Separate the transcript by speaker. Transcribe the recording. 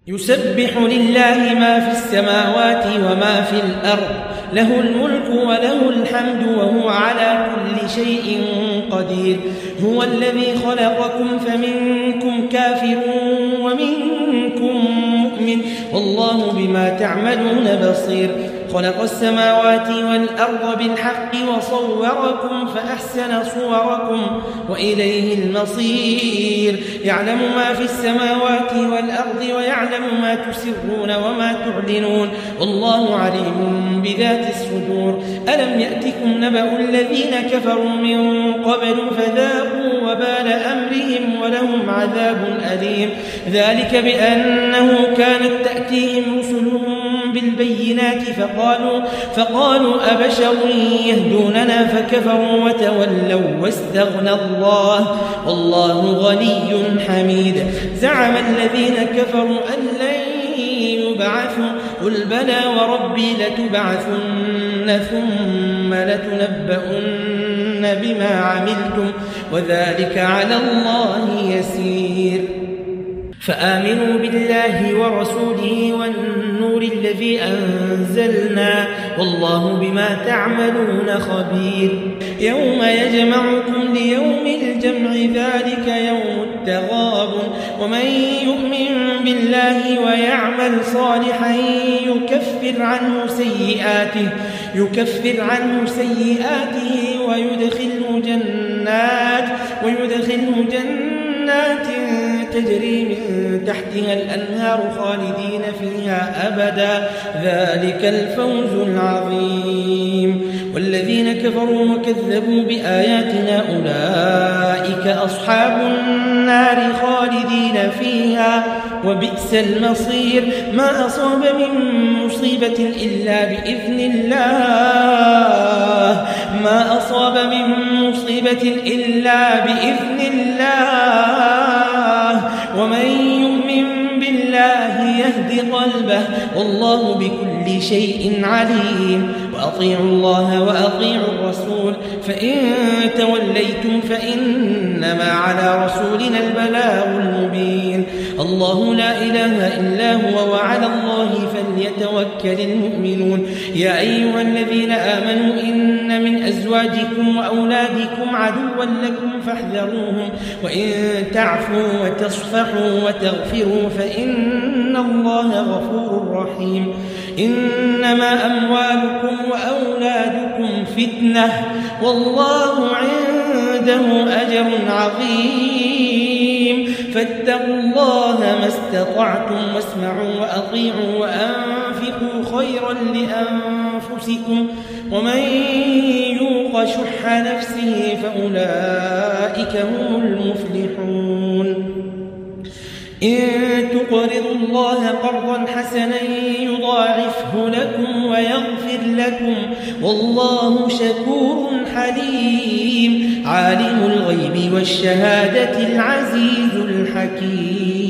Speaker 1: يسبح لله ما في السماوات وما في الأرض له الملك وله الحمد وهو على كل شيء قدير هو الذي خلقكم فمنكم كافر ومنكم مؤمن والله بما تعملون بصير خلق السماوات والأرض بالحق وصوركم فأحسن صوركم وإليه المصير يعلم ما في السماوات والأرض ويعلم ما تسرون وما تعلنون والله عليم بذات الصدور ألم يأتكم نبأ الذين كفروا من قبل فذاقوا وبال أمرهم ولهم عذاب أليم ذلك بأنه كانت تأتيهم رسلهم بالبينات فقالوا أبشر يهدوننا فكفروا وتولوا واستغنى الله والله غني حميد زعم الذين كفروا أن لن يبعثوا قل بلى وربي لتبعثن ثم لتنبؤن بما عملتم وذلك على الله يسير فآمنوا بالله ورسوله والنور الذي أنزلنا والله بما تعملون خبير يوم يجمعكم ليوم الجمع ذلك يوم التغابن ومن يؤمن بالله ويعمل صالحا يكفر عنه سيئاته ويدخله جنات تجري من تحتها الأنهار خالدين فيها أبدا ذلك الفوز العظيم والذين كفروا وكذبوا بآياتنا أولئك أصحاب النار خالدين فيها وبئس المصير ما أصاب من مصيبة إلا بإذن الله ومن يؤمن بالله يهد قلبه والله بكل شيء عليم وأطيعوا الله وأطيعوا الرسول فإن توليتم فإنما على رسولنا البلاغ المبين الله لا إله إلا هو وعلى الله فليتوكل المؤمنون يا أيها الذين آمنوا إن من أزواجكم وأولادكم عدوا لكم فاحذروهم وإن تعفوا وتصفحوا وتغفروا فإن الله غفور رحيم إنما أموالكم وأولادكم فتنة والله عنده أجر عظيم فاتقوا الله ما استطعتم واسمعوا وأطيعوا وأنفقوا خيرا لأنفسكم ومن يوق شح نفسه فأولئك هم المفلحون إن تقرضوا الله قرضا حسنا يضاعفه لكم ويغفر لكم والله شكور حليم عالم الغيب والشهادة العزيز الحكيم